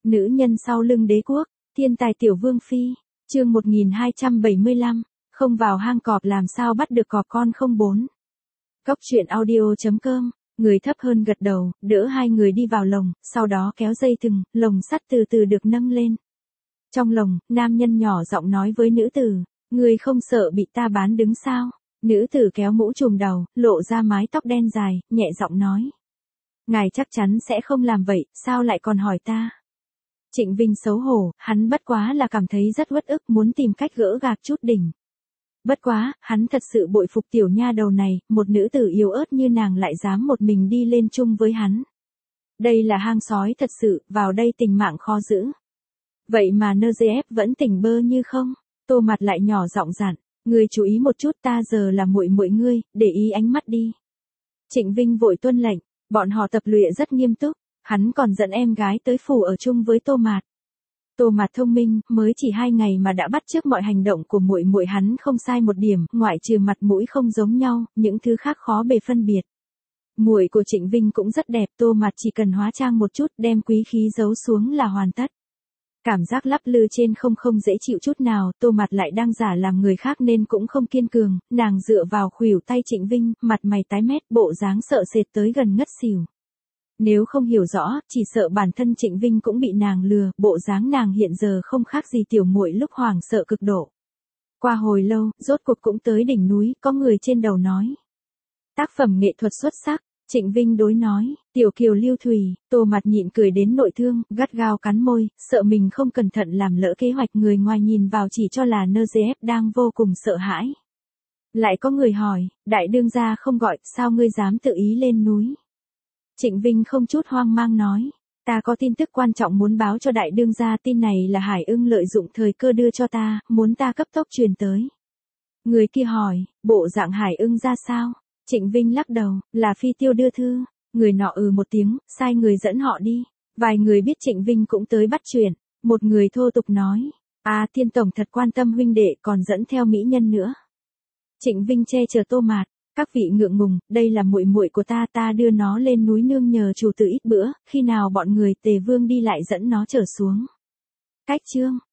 Nữ nhân sau lưng đế quốc, thiên tài tiểu vương phi, chương 1275, không vào hang cọp làm sao bắt được cọp con không bốn. Cốc truyện audio.com, người thấp hơn gật đầu, đỡ hai người đi vào lồng, sau đó kéo dây thừng, lồng sắt từ từ được nâng lên. Trong lồng, nam nhân nhỏ giọng nói với nữ tử, người không sợ bị ta bán đứng sao? Nữ tử kéo mũ trùm đầu, lộ ra mái tóc đen dài, nhẹ giọng nói. Ngài chắc chắn sẽ không làm vậy, sao lại còn hỏi ta? Trịnh Vinh xấu hổ, hắn bất quá là cảm thấy rất uất ức muốn tìm cách gỡ gạc chút đỉnh. Bất quá, hắn thật sự bội phục tiểu nha đầu này, một nữ tử yếu ớt như nàng lại dám một mình đi lên chung với hắn. Đây là hang sói thật sự, vào đây tình mạng khó giữ. Vậy mà NGF vẫn tỉnh bơ như không? Tô Mặt lại nhỏ giọng dặn, ngươi chú ý một chút, ta giờ là muội muội ngươi, để ý ánh mắt đi. Trịnh Vinh vội tuân lệnh, bọn họ tập luyện rất nghiêm túc, hắn còn dẫn em gái tới phủ ở chung với Tô Mạt. Tô Mạt thông minh, mới chỉ 2 ngày mà đã bắt chước mọi hành động của muội muội hắn không sai một điểm, ngoại trừ mặt mũi không giống nhau, những thứ khác khó bề phân biệt. Muội của Trịnh Vinh cũng rất đẹp, Tô Mạt chỉ cần hóa trang một chút, đem quý khí giấu xuống là hoàn tất. Cảm giác lắp lư trên không dễ chịu chút nào, Tô Mạt lại đang giả làm người khác nên cũng không kiên cường, nàng dựa vào khuỷu tay Trịnh Vinh, mặt mày tái mét, bộ dáng sợ sệt tới gần ngất xỉu. Nếu không hiểu rõ, chỉ sợ bản thân Trịnh Vinh cũng bị nàng lừa, bộ dáng nàng hiện giờ không khác gì tiểu muội lúc hoảng sợ cực độ. Qua hồi lâu, rốt cuộc cũng tới đỉnh núi, có người trên đầu nói. Tác phẩm nghệ thuật xuất sắc, Trịnh Vinh đối nói, tiểu kiều lưu thủy, Tô Mặt nhịn cười đến nội thương, gắt gao cắn môi, sợ mình không cẩn thận làm lỡ kế hoạch, người ngoài nhìn vào chỉ cho là NGF đang vô cùng sợ hãi. Lại có người hỏi, đại đương gia không gọi, sao ngươi dám tự ý lên núi? Trịnh Vinh không chút hoang mang nói, ta có tin tức quan trọng muốn báo cho đại đương gia, tin này là Hải Ưng lợi dụng thời cơ đưa cho ta, muốn ta cấp tốc truyền tới. Người kia hỏi, bộ dạng Hải Ưng ra sao? Trịnh Vinh lắc đầu, là Phi Tiêu đưa thư. Người nọ một tiếng, sai người dẫn họ đi. Vài người biết Trịnh Vinh cũng tới bắt chuyện. Một người thô tục nói, Thiên Tổng thật quan tâm huynh đệ, còn dẫn theo mỹ nhân nữa. Trịnh Vinh che chở Tô Mạt, các vị ngượng ngùng, đây là muội muội của ta, ta đưa nó lên núi nương nhờ chủ tử ít bữa, khi nào bọn người Tề Vương đi lại dẫn nó trở xuống. Cách chương